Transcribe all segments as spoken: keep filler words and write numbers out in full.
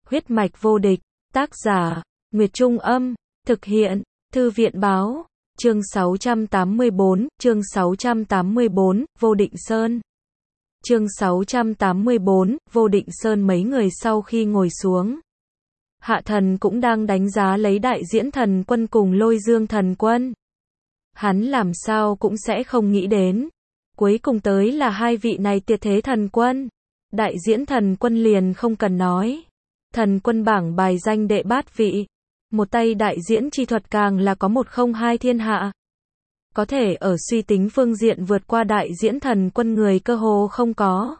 Huyết mạch vô địch, tác giả, Nguyệt Trung Âm, thực hiện, Thư viện Báo, chương sáu trăm tám mươi bốn, chương sáu trăm tám mươi bốn, Vô Định Sơn. Chương sáu trăm tám mươi bốn, Vô Định Sơn. Mấy người sau khi ngồi xuống, Hạ Thần cũng đang đánh giá lấy Đại Diễn Thần Quân cùng Lôi Dương Thần Quân. Hắn làm sao cũng sẽ không nghĩ đến, cuối cùng tới là hai vị này tuyệt thế thần quân. Đại Diễn Thần Quân liền không cần nói, thần quân bảng bài danh đệ bát vị, một tay đại diễn chi thuật càng là có một không hai thiên hạ. Có thể ở suy tính phương diện vượt qua Đại Diễn Thần Quân người cơ hồ không có.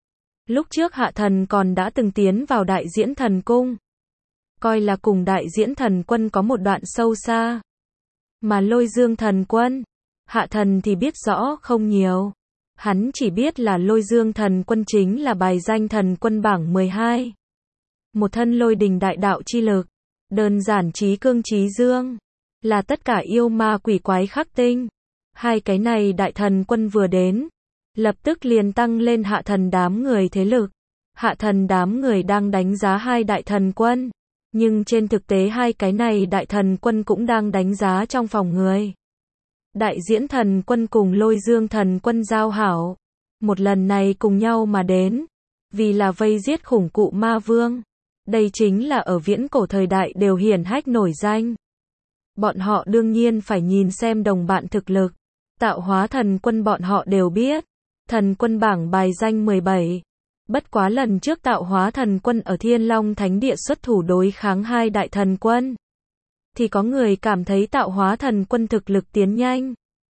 Lúc trước Hạ Thần còn đã từng tiến vào Đại Diễn Thần Cung, coi là cùng Đại Diễn Thần Quân có một đoạn sâu xa. Mà Lôi Dương Thần Quân, Hạ Thần thì biết rõ không nhiều. Hắn chỉ biết là Lôi Dương Thần Quân chính là bài danh thần quân bảng mười hai. Một thân lôi đình đại đạo chi lực, đơn giản trí cương trí dương, là tất cả yêu ma quỷ quái khắc tinh. Hai cái này đại thần quân vừa đến, lập tức liền tăng lên Hạ Thần đám người thế lực. Hạ Thần đám người đang đánh giá hai đại thần quân, nhưng trên thực tế hai cái này đại thần quân cũng đang đánh giá trong phòng người. Đại Diễn Thần Quân cùng Lôi Dương Thần Quân giao hảo, một lần này cùng nhau mà đến, vì là vây giết khủng cụ ma vương. Đây chính là ở viễn cổ thời đại đều hiển hách nổi danh. Bọn họ đương nhiên phải nhìn xem đồng bạn thực lực. Tạo Hóa Thần Quân bọn họ đều biết, thần quân bảng bài danh mười bảy. Bất quá lần trước Tạo Hóa Thần Quân ở Thiên Long Thánh Địa xuất thủ đối kháng hai đại thần quân, thì có người cảm thấy Tạo Hóa Thần Quân thực lực tiến nhanh,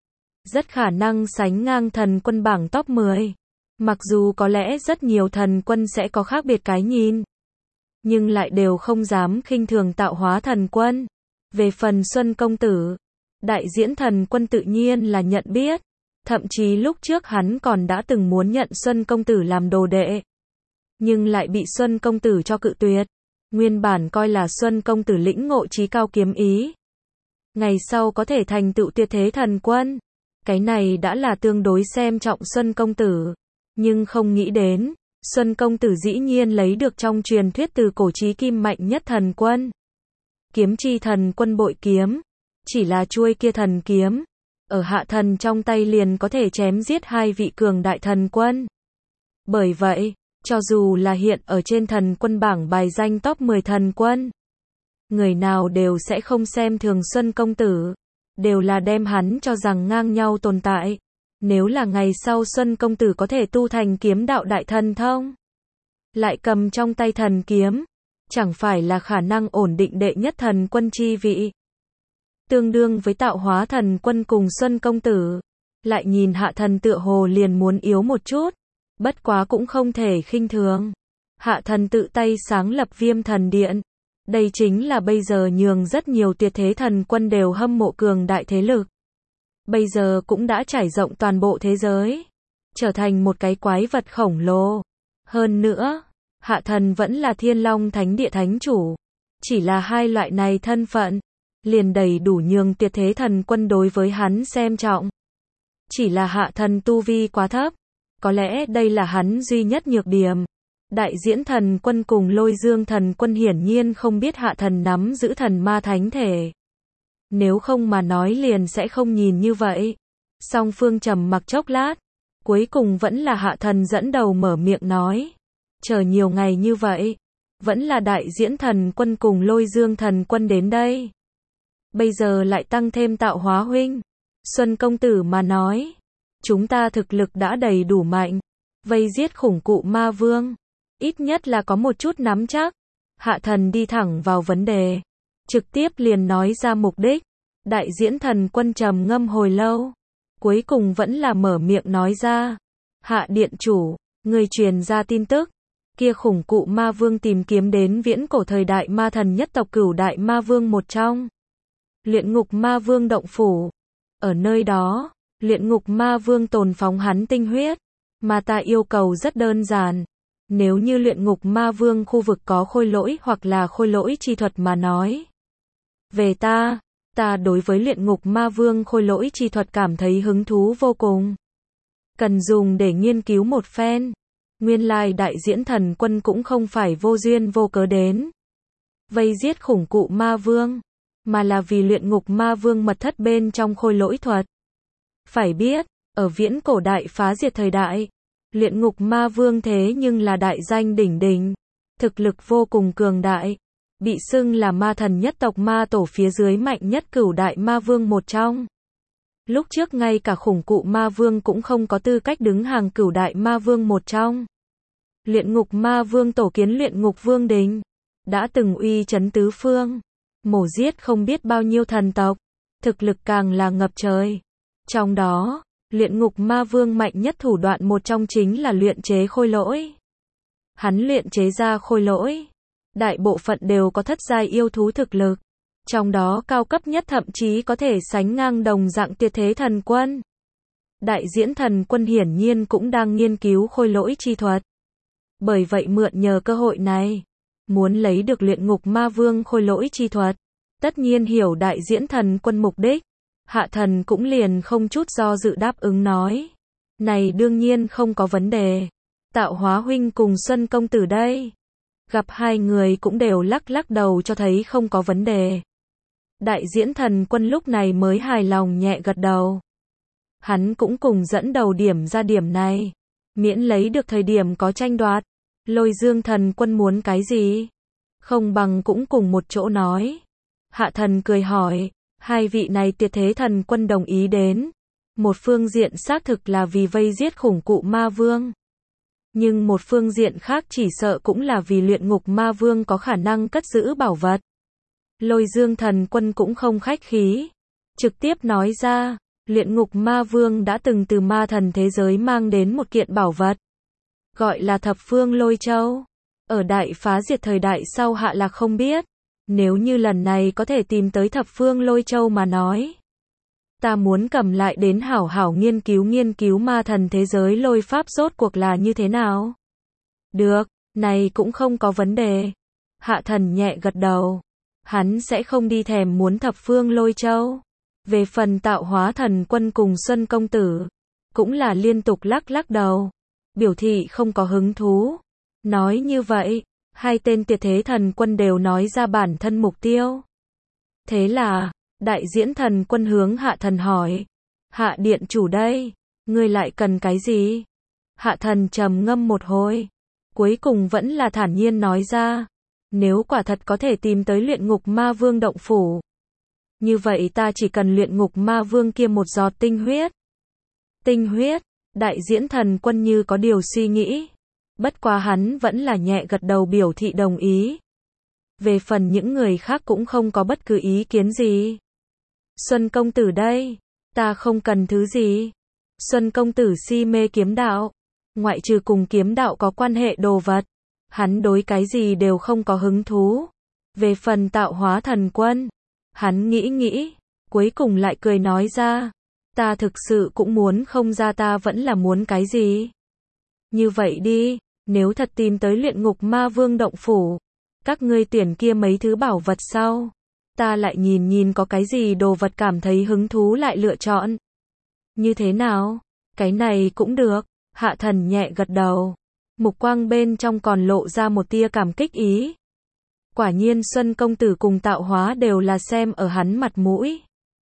rất khả năng sánh ngang thần quân bảng top mười. Mặc dù có lẽ rất nhiều thần quân sẽ có khác biệt cái nhìn, nhưng lại đều không dám khinh thường Tạo Hóa Thần Quân. Về phần Xuân Công Tử, Đại Diễn Thần Quân tự nhiên là nhận biết, thậm chí lúc trước hắn còn đã từng muốn nhận Xuân Công Tử làm đồ đệ, nhưng lại bị Xuân Công Tử cho cự tuyệt. Nguyên bản coi là Xuân Công Tử lĩnh ngộ trí cao kiếm ý, ngày sau có thể thành tựu tuyệt thế thần quân, cái này đã là tương đối xem trọng Xuân Công Tử. Nhưng không nghĩ đến, Xuân Công Tử dĩ nhiên lấy được trong truyền thuyết từ cổ chí kim mạnh nhất thần quân, Kiếm Chi Thần Quân bội kiếm. Chỉ là chuôi kia thần kiếm, ở Hạ Thần trong tay liền có thể chém giết hai vị cường đại thần quân. Bởi vậy, cho dù là hiện ở trên thần quân bảng bài danh top mười thần quân, người nào đều sẽ không xem thường Xuân Công Tử, đều là đem hắn cho rằng ngang nhau tồn tại. Nếu là ngày sau Xuân Công Tử có thể tu thành kiếm đạo đại thần thông, lại cầm trong tay thần kiếm, chẳng phải là khả năng ổn định đệ nhất thần quân chi vị, tương đương với Tạo Hóa Thần Quân cùng Xuân Công Tử. Lại nhìn Hạ Thần tựa hồ liền muốn yếu một chút, bất quá cũng không thể khinh thường. Hạ Thần tự tay sáng lập Viêm Thần Điện, đây chính là bây giờ nhường rất nhiều tuyệt thế thần quân đều hâm mộ cường đại thế lực. Bây giờ cũng đã trải rộng toàn bộ thế giới, trở thành một cái quái vật khổng lồ. Hơn nữa, Hạ Thần vẫn là Thiên Long Thánh Địa thánh chủ, chỉ là hai loại này thân phận, liền đầy đủ nhường tuyệt thế thần quân đối với hắn xem trọng. Chỉ là Hạ Thần tu vi quá thấp, có lẽ đây là hắn duy nhất nhược điểm. Đại Diễn Thần Quân cùng Lôi Dương Thần Quân hiển nhiên không biết Hạ Thần nắm giữ thần ma thánh thể. Nếu không mà nói liền sẽ không nhìn như vậy. Song phương trầm mặc chốc lát, cuối cùng vẫn là Hạ Thần dẫn đầu mở miệng nói. Chờ nhiều ngày như vậy, vẫn là Đại Diễn Thần Quân cùng Lôi Dương Thần Quân đến đây. Bây giờ lại tăng thêm Tạo Hóa huynh, Xuân Công Tử mà nói, chúng ta thực lực đã đầy đủ mạnh, vây giết khủng cụ ma vương, ít nhất là có một chút nắm chắc. Hạ Thần đi thẳng vào vấn đề, trực tiếp liền nói ra mục đích. Đại Diễn Thần Quân trầm ngâm hồi lâu, cuối cùng vẫn là mở miệng nói ra. Hạ Điện Chủ, người truyền ra tin tức, kia khủng cụ ma vương tìm kiếm đến viễn cổ thời đại ma thần nhất tộc Cửu Đại Ma Vương một trong Luyện Ngục Ma Vương động phủ. Ở nơi đó, Luyện Ngục Ma Vương tồn phóng hắn tinh huyết, mà ta yêu cầu rất đơn giản. Nếu như Luyện Ngục Ma Vương khu vực có khôi lỗi hoặc là khôi lỗi chi thuật mà nói. Về ta, ta đối với Luyện Ngục Ma Vương khôi lỗi chi thuật cảm thấy hứng thú vô cùng. Cần dùng để nghiên cứu một phen. Nguyên lai Đại Diễn Thần Quân cũng không phải vô duyên vô cớ đến. vây giết khủng cụ ma vương, mà là vì luyện ngục ma vương mật thất bên trong khôi lỗi thuật. Phải biết, ở viễn cổ đại phá diệt thời đại, luyện ngục ma vương thế nhưng là đại danh đỉnh đỉnh, thực lực vô cùng cường đại, bị xưng là ma thần nhất tộc ma tổ phía dưới mạnh nhất cửu đại ma vương một trong. Lúc trước ngay cả khủng cụ ma vương cũng không có tư cách đứng hàng cửu đại ma vương một trong. Luyện ngục ma vương tổ kiến luyện ngục vương đình, đã từng uy chấn tứ phương, mổ giết không biết bao nhiêu thần tộc, thực lực càng là ngập trời. Trong đó, luyện ngục ma vương mạnh nhất thủ đoạn một trong chính là luyện chế khôi lỗi. Hắn luyện chế ra khôi lỗi, đại bộ phận đều có thất giai yêu thú thực lực, trong đó cao cấp nhất thậm chí có thể sánh ngang đồng dạng tuyệt thế thần quân. Đại diễn thần quân hiển nhiên cũng đang nghiên cứu khôi lỗi chi thuật. Bởi vậy mượn nhờ cơ hội này, muốn lấy được luyện ngục ma vương khôi lỗi chi thuật, tất nhiên hiểu đại diễn thần quân mục đích. Hạ thần cũng liền không chút do dự đáp ứng nói. Này đương nhiên không có vấn đề. Tạo Hóa huynh cùng Xuân công tử đây. Gặp hai người cũng đều lắc lắc đầu cho thấy không có vấn đề. Đại diễn thần quân lúc này mới hài lòng nhẹ gật đầu. Hắn cũng cùng dẫn đầu điểm ra điểm này. Miễn lấy được thời điểm có tranh đoạt. Lôi Dương thần quân muốn cái gì? Không bằng cũng cùng một chỗ nói. Hạ thần cười hỏi. Hai vị này tuyệt thế thần quân đồng ý đến. Một phương diện xác thực là vì vây giết khủng cụ ma vương. Nhưng một phương diện khác chỉ sợ cũng là vì luyện ngục ma vương có khả năng cất giữ bảo vật. Lôi Dương thần quân cũng không khách khí. Trực tiếp nói ra, luyện ngục ma vương đã từng từ ma thần thế giới mang đến một kiện bảo vật. Gọi là thập phương lôi châu. Ở đại phá diệt thời đại sau hạ lạc không biết. Nếu như lần này có thể tìm tới thập phương lôi châu mà nói. Ta muốn cầm lại đến hảo hảo nghiên cứu nghiên cứu ma thần thế giới lôi pháp rốt cuộc là như thế nào. Được, này cũng không có vấn đề. Hạ thần nhẹ gật đầu. Hắn sẽ không đi thèm muốn thập phương lôi châu. Về phần Tạo Hóa thần quân cùng Xuân công tử, cũng là liên tục lắc lắc đầu. Biểu thị không có hứng thú. Nói như vậy, hai tên tuyệt thế thần quân đều nói ra bản thân mục tiêu. Thế là, đại diễn thần quân hướng hạ thần hỏi. Hạ điện chủ đây, ngươi lại cần cái gì? Hạ thần trầm ngâm một hồi. Cuối cùng vẫn là thản nhiên nói ra. Nếu quả thật có thể tìm tới luyện ngục ma vương động phủ. Như vậy ta chỉ cần luyện ngục ma vương kia một giọt tinh huyết. Tinh huyết, đại diễn thần quân như có điều suy nghĩ. Bất quá hắn vẫn là nhẹ gật đầu biểu thị đồng ý. Về phần những người khác cũng không có bất cứ ý kiến gì. Xuân công tử đây, ta không cần thứ gì. Xuân công tử si mê kiếm đạo. Ngoại trừ cùng kiếm đạo có quan hệ đồ vật. Hắn đối cái gì đều không có hứng thú. Về phần Tạo Hóa thần quân. Hắn nghĩ nghĩ. Cuối cùng lại cười nói ra. Ta thực sự cũng muốn không ra ta vẫn là muốn cái gì. Như vậy đi. Nếu thật tìm tới luyện ngục ma vương động phủ. Các ngươi tuyển kia mấy thứ bảo vật sau. Ta lại nhìn nhìn có cái gì đồ vật cảm thấy hứng thú lại lựa chọn. Như thế nào? Cái này cũng được. Hạ thần nhẹ gật đầu. Mục quang bên trong còn lộ ra một tia cảm kích ý. Quả nhiên Xuân công tử cùng Tạo Hóa đều là xem ở hắn mặt mũi.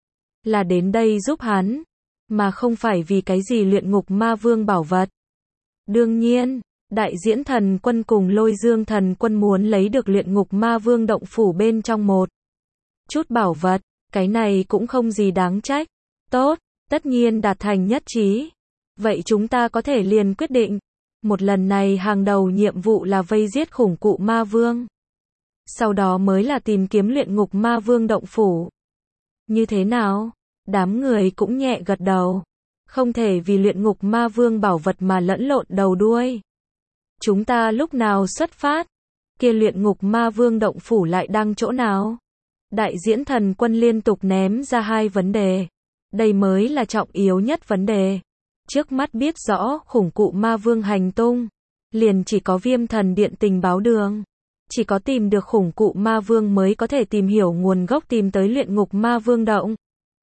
Là đến đây giúp hắn. Mà không phải vì cái gì luyện ngục ma vương bảo vật. Đương nhiên, đại diễn thần quân cùng Lôi Dương thần quân muốn lấy được luyện ngục ma vương động phủ bên trong một chút bảo vật. Cái này cũng không gì đáng trách. Tốt, tất nhiên đạt thành nhất trí. Vậy chúng ta có thể liền quyết định. Một lần này hàng đầu nhiệm vụ là vây giết khủng cụ ma vương. Sau đó mới là tìm kiếm luyện ngục ma vương động phủ. Như thế nào? Đám người cũng nhẹ gật đầu. Không thể vì luyện ngục ma vương bảo vật mà lẫn lộn đầu đuôi. Chúng ta lúc nào xuất phát? Kia luyện ngục ma vương động phủ lại đang chỗ nào? Đại diễn thần quân liên tục ném ra hai vấn đề. Đây mới là trọng yếu nhất vấn đề. Trước mắt biết rõ khủng cụ ma vương hành tung. Liền chỉ có Viêm thần điện tình báo đường. Chỉ có tìm được khủng cụ ma vương mới có thể tìm hiểu nguồn gốc tìm tới luyện ngục ma vương động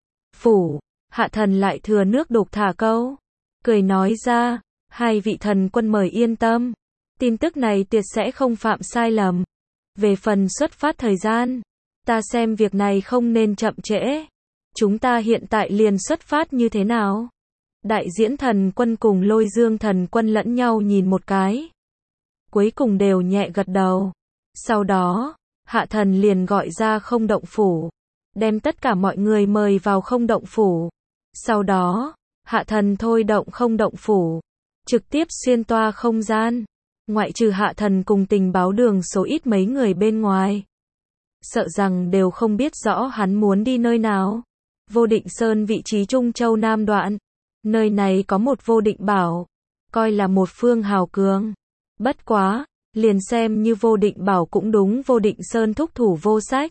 phủ. Hạ thần lại thừa nước đục thả câu. Cười nói ra, hai vị thần quân mời yên tâm. Tin tức này tuyệt sẽ không phạm sai lầm. Về phần xuất phát thời gian, ta xem việc này không nên chậm trễ. Chúng ta hiện tại liền xuất phát như thế nào? Đại diễn thần quân cùng Lôi Dương thần quân lẫn nhau nhìn một cái. Cuối cùng đều nhẹ gật đầu. Sau đó, Hạ Thần liền gọi ra không động phủ, đem tất cả mọi người mời vào không động phủ. Sau đó, Hạ Thần thôi động không động phủ, trực tiếp xuyên toa không gian. Ngoại trừ Hạ Thần cùng tình báo đường số ít mấy người bên ngoài, sợ rằng đều không biết rõ hắn muốn đi nơi nào. Vô Định Sơn vị trí Trung Châu Nam đoạn. Nơi này có một vô định bảo, coi là một phương hào cường. Bất quá, liền xem như vô định bảo cũng đúng Vô Định Sơn thúc thủ vô sách.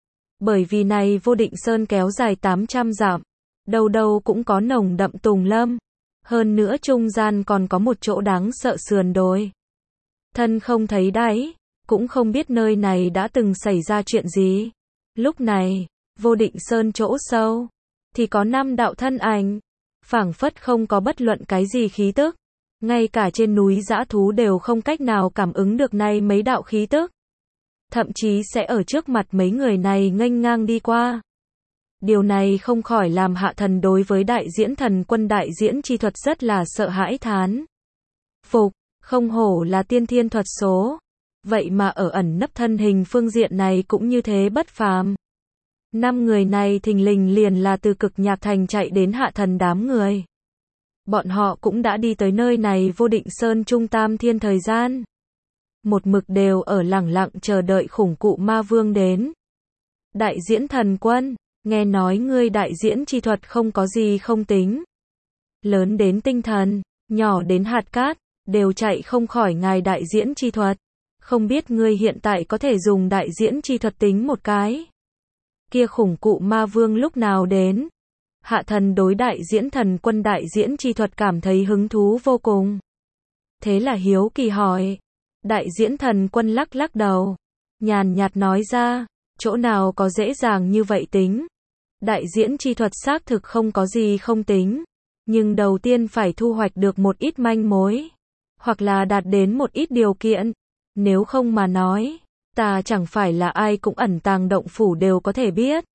Bởi vì này Vô Định Sơn kéo dài tám trăm dặm, đâu đâu cũng có nồng đậm tùng lâm. Hơn nữa trung gian còn có một chỗ đáng sợ sườn đồi. Thân không thấy đáy, cũng không biết nơi này đã từng xảy ra chuyện gì. Lúc này, Vô Định Sơn chỗ sâu, thì có năm đạo thân ảnh, phảng phất không có bất luận cái gì khí tức. Ngay cả trên núi dã thú đều không cách nào cảm ứng được này mấy đạo khí tức. Thậm chí sẽ ở trước mặt mấy người này nghênh ngang đi qua. Điều này không khỏi làm Hạ Thần đối với đại diễn thần quân đại diễn chi thuật rất là sợ hãi thán. Phục, không hổ là tiên thiên thuật số. Vậy mà ở ẩn nấp thân hình phương diện này cũng như thế bất phàm. Năm người này thình lình liền là từ Cực Nhạc Thành chạy đến Hạ Thần đám người. Bọn họ cũng đã đi tới nơi này Vô Định Sơn trung tam thiên thời gian. Một mực đều ở lẳng lặng chờ đợi khủng cụ ma vương đến. Đại diễn thần quân, nghe nói ngươi đại diễn chi thuật không có gì không tính. Lớn đến tinh thần, nhỏ đến hạt cát, đều chạy không khỏi ngài đại diễn chi thuật. Không biết ngươi hiện tại có thể dùng đại diễn chi thuật tính một cái. Kia khủng cụ ma vương lúc nào đến? Hạ Thần đối đại diễn thần quân đại diễn chi thuật cảm thấy hứng thú vô cùng. Thế là hiếu kỳ hỏi. Đại diễn thần quân lắc lắc đầu, nhàn nhạt nói ra, chỗ nào có dễ dàng như vậy tính. Đại diễn chi thuật xác thực không có gì không tính, nhưng đầu tiên phải thu hoạch được một ít manh mối, hoặc là đạt đến một ít điều kiện. Nếu không mà nói, ta chẳng phải là ai cũng ẩn tàng động phủ đều có thể biết.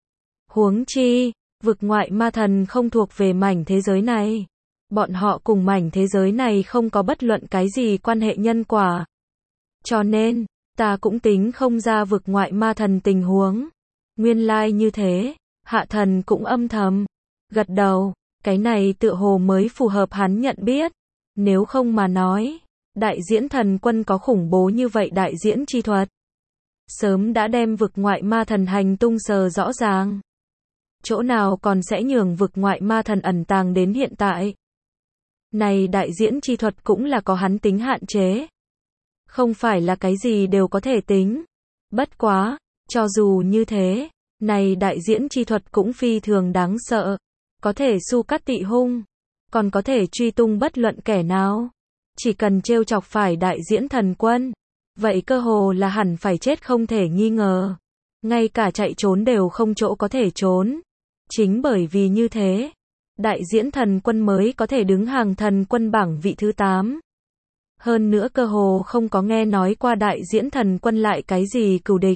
Huống chi, vực ngoại ma thần không thuộc về mảnh thế giới này. Bọn họ cùng mảnh thế giới này không có bất luận cái gì quan hệ nhân quả. Cho nên, ta cũng tính không ra vực ngoại ma thần tình huống. Nguyên lai like như thế, Hạ Thần cũng âm thầm gật đầu, cái này tựa hồ mới phù hợp hắn nhận biết. Nếu không mà nói, đại diễn thần quân có khủng bố như vậy đại diễn chi thuật, sớm đã đem vực ngoại ma thần hành tung sờ rõ ràng. Chỗ nào còn sẽ nhường vực ngoại ma thần ẩn tàng đến hiện tại. Này đại diễn chi thuật cũng là có hắn tính hạn chế. Không phải là cái gì đều có thể tính. Bất quá, cho dù như thế, này đại diễn chi thuật cũng phi thường đáng sợ. Có thể su cắt tị hung, còn có thể truy tung bất luận kẻ nào. Chỉ cần trêu chọc phải đại diễn thần quân, vậy cơ hồ là hẳn phải chết không thể nghi ngờ. Ngay cả chạy trốn đều không chỗ có thể trốn. Chính bởi vì như thế, đại diễn thần quân mới có thể đứng hàng thần quân bảng vị thứ tám. Hơn nữa cơ hồ không có nghe nói qua đại diễn thần quân lại cái gì cừu địch.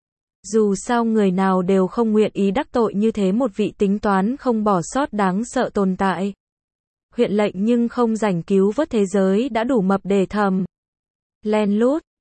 Dù sao người nào đều không nguyện ý đắc tội như thế một vị tính toán không bỏ sót đáng sợ tồn tại. Huyện lệnh nhưng không rảnh cứu vớt thế giới đã đủ mập để thầm. Len lút,